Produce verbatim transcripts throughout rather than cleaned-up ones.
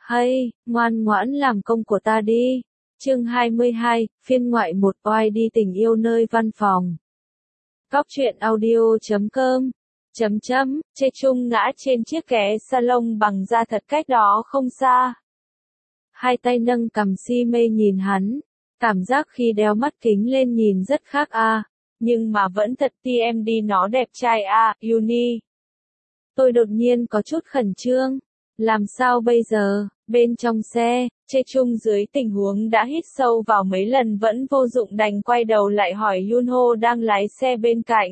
Hay, ngoan ngoãn làm công của ta đi. Chương hai mươi hai, phiên ngoại một oai đi tình yêu nơi văn phòng. Cóc truyện audio chấm com chấm chấm, Chê Trung ngã trên chiếc ghế salon bằng da thật cách đó không xa. Hai tay nâng cằm si mê nhìn hắn, cảm giác khi đeo mắt kính lên nhìn rất khác a, à, nhưng mà vẫn thật tê em đê nó đẹp trai a, à, uni. Tôi đột nhiên có chút khẩn trương, làm sao bây giờ? Bên trong xe, Chê Trung dưới tình huống đã hít sâu vào mấy lần vẫn vô dụng đành quay đầu lại hỏi Yunho đang lái xe bên cạnh.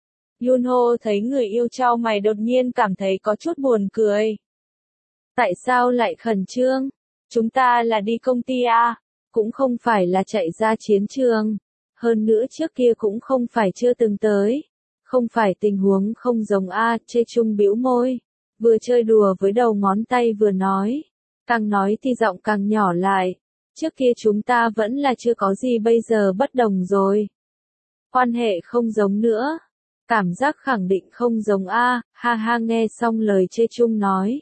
Yunho thấy người yêu chau mày đột nhiên cảm thấy có chút buồn cười. Tại sao lại khẩn trương? Chúng ta là đi công ty à? Cũng không phải là chạy ra chiến trường. Hơn nữa trước kia cũng không phải chưa từng tới. Không phải tình huống không giống a, à, Chê Trung bĩu môi. Vừa chơi đùa với đầu ngón tay vừa nói. Càng nói thì giọng càng nhỏ lại. Trước kia chúng ta vẫn là chưa có gì bây giờ bất đồng rồi. Quan hệ không giống nữa. Cảm giác khẳng định không giống a, à, ha ha nghe xong lời Chê Trung nói.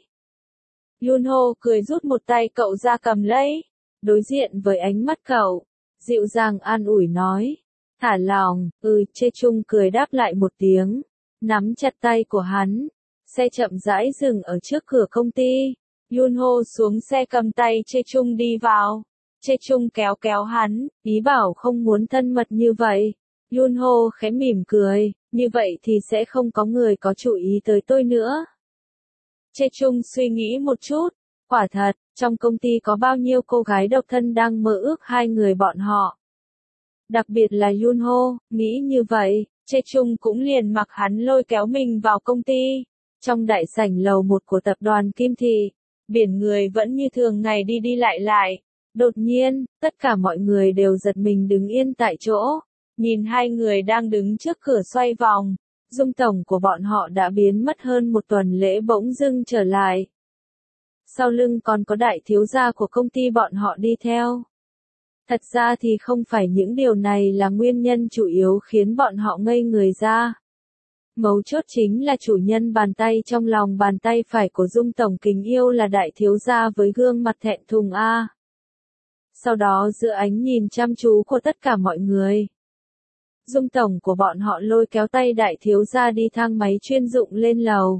Yunho cười rút một tay cậu ra cầm lấy. Đối diện với ánh mắt cậu. Dịu dàng an ủi nói. Thả lòng, ừ, Chê Trung cười đáp lại một tiếng. Nắm chặt tay của hắn. Xe chậm rãi dừng ở trước cửa công ty. Yunho xuống xe cầm tay Chê Trung đi vào. Chê Trung kéo kéo hắn, ý bảo không muốn thân mật như vậy. Yunho khẽ mỉm cười, như vậy thì sẽ không có người có chú ý tới tôi nữa. Chê Trung suy nghĩ một chút, quả thật, trong công ty có bao nhiêu cô gái độc thân đang mơ ước hai người bọn họ. Đặc biệt là Yunho, nghĩ như vậy, Chê Trung cũng liền mặc hắn lôi kéo mình vào công ty. Trong đại sảnh lầu một của tập đoàn Kim Thị, biển người vẫn như thường ngày đi đi lại lại. Đột nhiên, tất cả mọi người đều giật mình đứng yên tại chỗ. Nhìn hai người đang đứng trước cửa xoay vòng. Dung tổng của bọn họ đã biến mất hơn một tuần lễ bỗng dưng trở lại. Sau lưng còn có đại thiếu gia của công ty bọn họ đi theo. Thật ra thì không phải những điều này là nguyên nhân chủ yếu khiến bọn họ ngây người ra. Mấu chốt chính là chủ nhân bàn tay trong lòng bàn tay phải của Dung tổng kính yêu là đại thiếu gia với gương mặt thẹn thùng a. Sau đó giữa ánh nhìn chăm chú của tất cả mọi người, Dung tổng của bọn họ lôi kéo tay đại thiếu gia đi thang máy chuyên dụng lên lầu.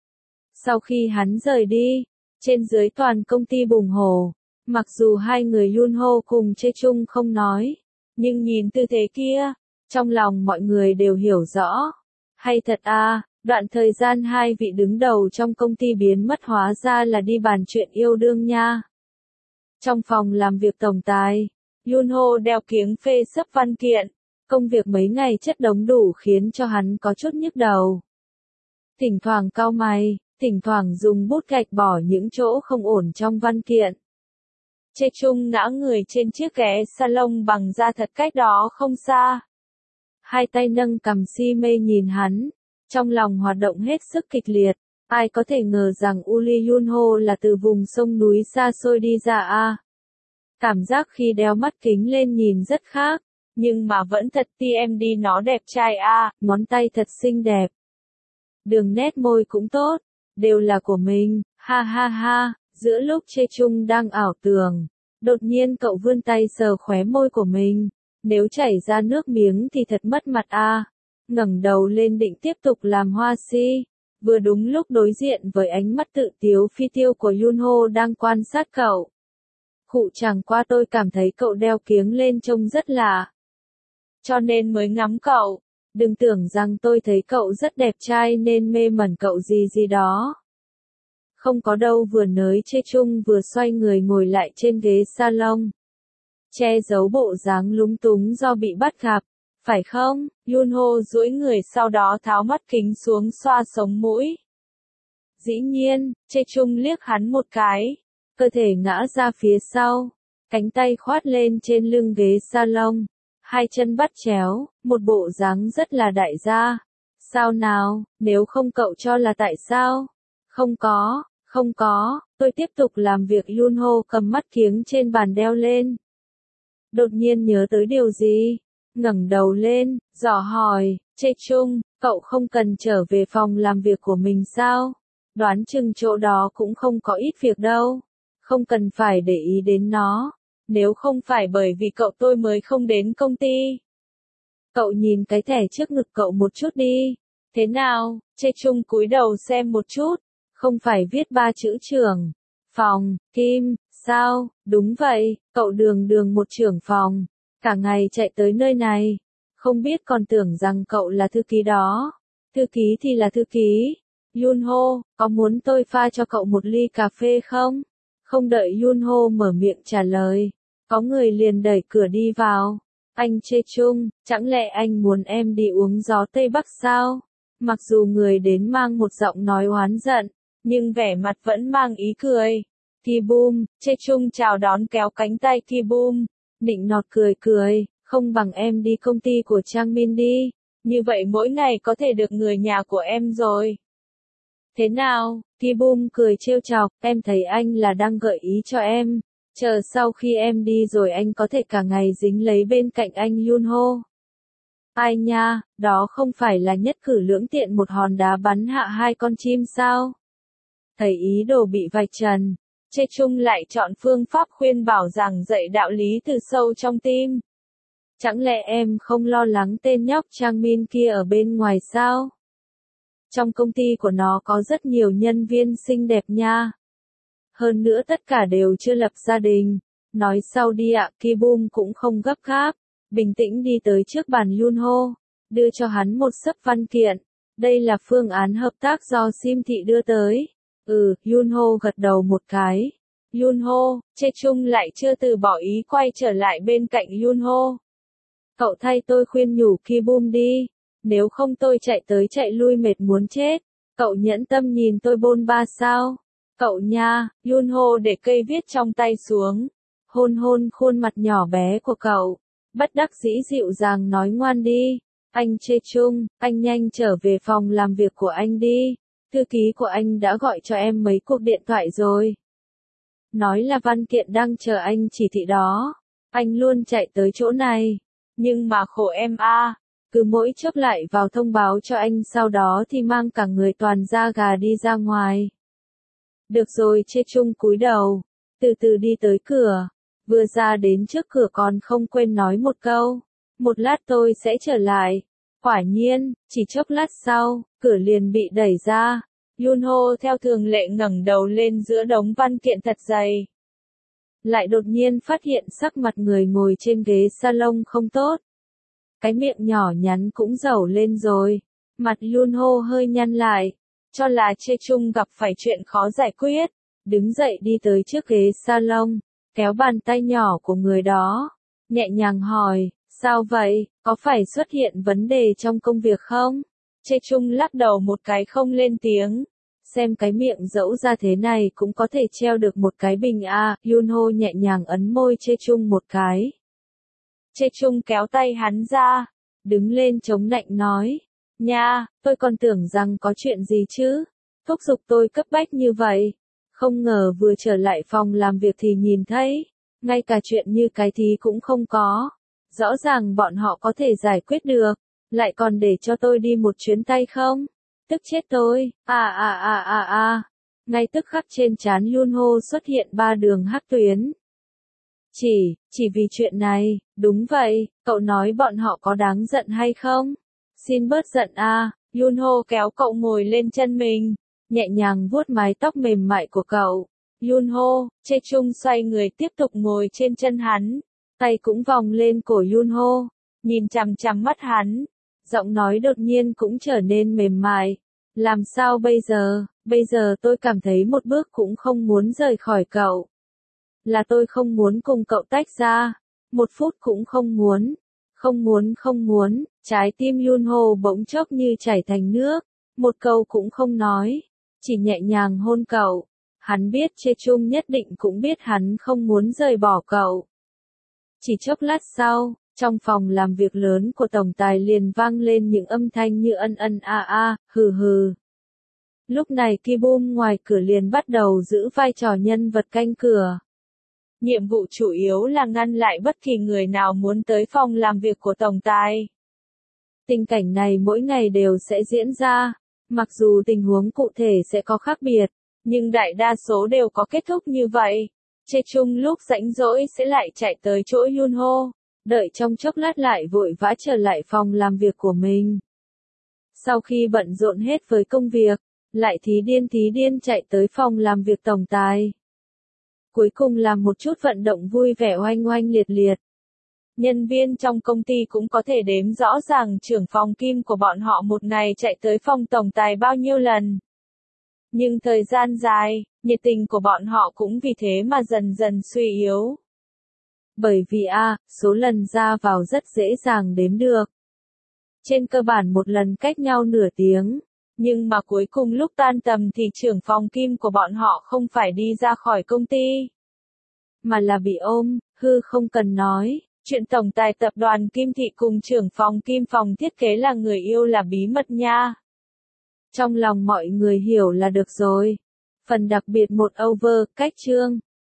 Sau khi hắn rời đi, trên dưới toàn công ty bùng hồ. Mặc dù hai người Yunho cùng Chê Trung không nói, nhưng nhìn tư thế kia, trong lòng mọi người đều hiểu rõ. Hay thật à, đoạn thời gian hai vị đứng đầu trong công ty biến mất hóa ra là đi bàn chuyện yêu đương nha. Trong phòng làm việc tổng tài, Yunho đeo kiếng phê sấp văn kiện, công việc mấy ngày chất đống đủ khiến cho hắn có chút nhức đầu. Thỉnh thoảng cau mày, thỉnh thoảng dùng bút gạch bỏ những chỗ không ổn trong văn kiện. Chê Trung ngã người trên chiếc ghế salon bằng da thật cách đó không xa. Hai tay nâng cằm si mê nhìn hắn, trong lòng hoạt động hết sức kịch liệt. Ai có thể ngờ rằng Uli Yunho là từ vùng sông núi xa xôi đi ra a. Cảm giác khi đeo mắt kính lên nhìn rất khác, nhưng mà vẫn thật tê em đê nó đẹp trai a, ngón tay thật xinh đẹp. Đường nét môi cũng tốt, đều là của mình, ha ha ha. Giữa lúc Chê Trung đang ảo tưởng, đột nhiên cậu vươn tay sờ khóe môi của mình. Nếu chảy ra nước miếng thì thật mất mặt a. À. Ngẩng đầu lên định tiếp tục làm hoa si. Vừa đúng lúc đối diện với ánh mắt tự tiếu phi tiêu của Yunho đang quan sát cậu. Khụ chẳng qua tôi cảm thấy cậu đeo kiếng lên trông rất lạ. Cho nên mới ngắm cậu. Đừng tưởng rằng tôi thấy cậu rất đẹp trai nên mê mẩn cậu gì gì đó. Không có đâu, vừa nới Chê Trung vừa xoay người ngồi lại trên ghế salon. Che giấu bộ dáng lúng túng do bị bắt gặp, phải không? Yunho duỗi người sau đó tháo mắt kính xuống xoa sống mũi. Dĩ nhiên, Chê Trung liếc hắn một cái, cơ thể ngã ra phía sau, cánh tay khoát lên trên lưng ghế salon, hai chân bắt chéo, một bộ dáng rất là đại gia. Sao nào, nếu không cậu cho là tại sao? Không có, không có, tôi tiếp tục làm việc. Yunho cầm mắt kiếng trên bàn đeo lên. Đột nhiên nhớ tới điều gì, ngẩng đầu lên, dò hỏi, Chê Trung, cậu không cần trở về phòng làm việc của mình sao? Đoán chừng chỗ đó cũng không có ít việc đâu. không cần phải để ý đến nó. Nếu không phải bởi vì cậu tôi mới không đến công ty. Cậu nhìn cái thẻ trước ngực cậu một chút đi. Thế nào? Chê Chung cúi đầu xem một chút. Không phải viết ba chữ trưởng. Phòng, Kim, sao? Đúng vậy, cậu đường đường một trưởng phòng. Cả ngày chạy tới nơi này. Không biết còn tưởng rằng cậu là thư ký đó. Thư ký thì là thư ký. Yunho, có muốn tôi pha cho cậu một ly cà phê không? Không đợi Yunho mở miệng trả lời. Có người liền đẩy cửa đi vào. Anh Chê Chung, chẳng lẽ anh muốn em đi uống gió Tây Bắc sao? Mặc dù người đến mang một giọng nói oán giận, nhưng vẻ mặt vẫn mang ý cười. Ki-boom, Chê Chung chào đón kéo cánh tay Ki-boom, nịnh nọt cười cười, không bằng em đi công ty của Trang Min đi, như vậy mỗi ngày có thể được người nhà của em rồi. Thế nào? Ki-boom cười trêu chọc, em thấy anh là đang gợi ý cho em, chờ sau khi em đi rồi anh có thể cả ngày dính lấy bên cạnh anh Yunho. Ai nha, đó không phải là nhất cử lưỡng tiện một hòn đá bắn hạ hai con chim sao? Thấy ý đồ bị vạch trần, Chê Chung lại chọn phương pháp khuyên bảo giảng dạy đạo lý từ sâu trong tim. Chẳng lẽ em không lo lắng tên nhóc Trang Min kia ở bên ngoài sao? Trong công ty của nó có rất nhiều nhân viên xinh đẹp nha. Hơn nữa tất cả đều chưa lập gia đình. Nói sau đi ạ, Ki-boom cũng không gấp gáp. Bình tĩnh đi tới trước bàn Yunho, đưa cho hắn một xấp văn kiện. Đây là phương án hợp tác do Sim Thị đưa tới. Ừ, Yunho gật đầu một cái. Yunho, Chê Chung lại chưa từ bỏ ý quay trở lại bên cạnh Yunho. Cậu thay tôi khuyên nhủ Ki-boom đi. Nếu không tôi chạy tới chạy lui mệt muốn chết. Cậu nhẫn tâm nhìn tôi bôn ba sao? Cậu nha, Yunho để cây viết trong tay xuống. Hôn hôn khuôn mặt nhỏ bé của cậu. Bất đắc dĩ dịu dàng nói ngoan đi. Anh Chê Chung, anh nhanh trở về phòng làm việc của anh đi. Thư ký của anh đã gọi cho em mấy cuộc điện thoại rồi. Nói là văn kiện đang chờ anh chỉ thị đó. Anh luôn chạy tới chỗ này. Nhưng mà khổ em a, cứ mỗi chốc lại vào thông báo cho anh sau đó thì mang cả người toàn da gà đi ra ngoài. Được rồi, Chê Chung cúi đầu, từ từ đi tới cửa. Vừa ra đến trước cửa còn không quên nói một câu. Một lát tôi sẽ trở lại. Quả nhiên, chỉ chốc lát sau, cửa liền bị đẩy ra. Yunho theo thường lệ ngẩng đầu lên giữa đống văn kiện thật dày. Lại đột nhiên phát hiện sắc mặt người ngồi trên ghế salon không tốt. Cái miệng nhỏ nhắn cũng dẩu lên rồi. Mặt Yunho hơi nhăn lại. Cho là Chê Chung gặp phải chuyện khó giải quyết. Đứng dậy đi tới trước ghế salon. Kéo bàn tay nhỏ của người đó. Nhẹ nhàng hỏi, sao vậy, có phải xuất hiện vấn đề trong công việc không? Chê Chung lắc đầu một cái không lên tiếng. Xem cái miệng dẫu ra thế này cũng có thể treo được một cái bình a. Yunho nhẹ nhàng ấn môi Chê Chung một cái. Chê Chung kéo tay hắn ra. Đứng lên chống nạnh nói. Nha, tôi còn tưởng rằng có chuyện gì chứ. Thúc giục tôi cấp bách như vậy. Không ngờ vừa trở lại phòng làm việc thì nhìn thấy. Ngay cả chuyện như cái thì cũng không có. Rõ ràng bọn họ có thể giải quyết được. Lại còn để cho tôi đi một chuyến tay không? Tức chết tôi. À à à à à. Ngay tức khắc trên trán Yunho xuất hiện ba đường hắc tuyến. Chỉ, chỉ vì chuyện này, đúng vậy, cậu nói bọn họ có đáng giận hay không? Xin bớt giận a. Yunho kéo cậu ngồi lên chân mình, nhẹ nhàng vuốt mái tóc mềm mại của cậu. Yunho, Chê Chung xoay người tiếp tục ngồi trên chân hắn, tay cũng vòng lên cổ Yunho, nhìn chằm chằm mắt hắn, giọng nói đột nhiên cũng trở nên mềm mại. Làm sao bây giờ, bây giờ tôi cảm thấy một bước cũng không muốn rời khỏi cậu. Là tôi không muốn cùng cậu tách ra, một phút cũng không muốn, không muốn không muốn, trái tim Yunho bỗng chốc như chảy thành nước, một câu cũng không nói, chỉ nhẹ nhàng hôn cậu. Hắn biết Chê Chung nhất định cũng biết hắn không muốn rời bỏ cậu. Chỉ chốc lát sau, trong phòng làm việc lớn của tổng tài liền vang lên những âm thanh như ân ân a a, hừ hừ. Lúc này Ki-boom ngoài cửa liền bắt đầu giữ vai trò nhân vật canh cửa. Nhiệm vụ chủ yếu là ngăn lại bất kỳ người nào muốn tới phòng làm việc của tổng tài. Tình cảnh này mỗi ngày đều sẽ diễn ra, mặc dù tình huống cụ thể sẽ có khác biệt, nhưng đại đa số đều có kết thúc như vậy. Chê Chung lúc rảnh rỗi sẽ lại chạy tới chỗ Yunho, đợi trong chốc lát lại vội vã trở lại phòng làm việc của mình. Sau khi bận rộn hết với công việc, lại thí điên thí điên chạy tới phòng làm việc tổng tài. Cuối cùng làm một chút vận động vui vẻ oanh oanh liệt liệt. Nhân viên trong công ty cũng có thể đếm rõ ràng trưởng phòng Kim của bọn họ một ngày chạy tới phòng tổng tài bao nhiêu lần. Nhưng thời gian dài, nhiệt tình của bọn họ cũng vì thế mà dần dần suy yếu. Bởi vì a, số lần ra vào rất dễ dàng đếm được. Trên cơ bản một lần cách nhau nửa tiếng, nhưng mà cuối cùng lúc tan tầm thì trưởng phòng Kim của bọn họ không phải đi ra khỏi công ty, mà là bị ôm, hư không cần nói. Chuyện tổng tài tập đoàn Kim Thị cùng trưởng phòng Kim phòng thiết kế là người yêu là bí mật nha. Trong lòng mọi người hiểu là được rồi. Phần đặc biệt một over, cách chương.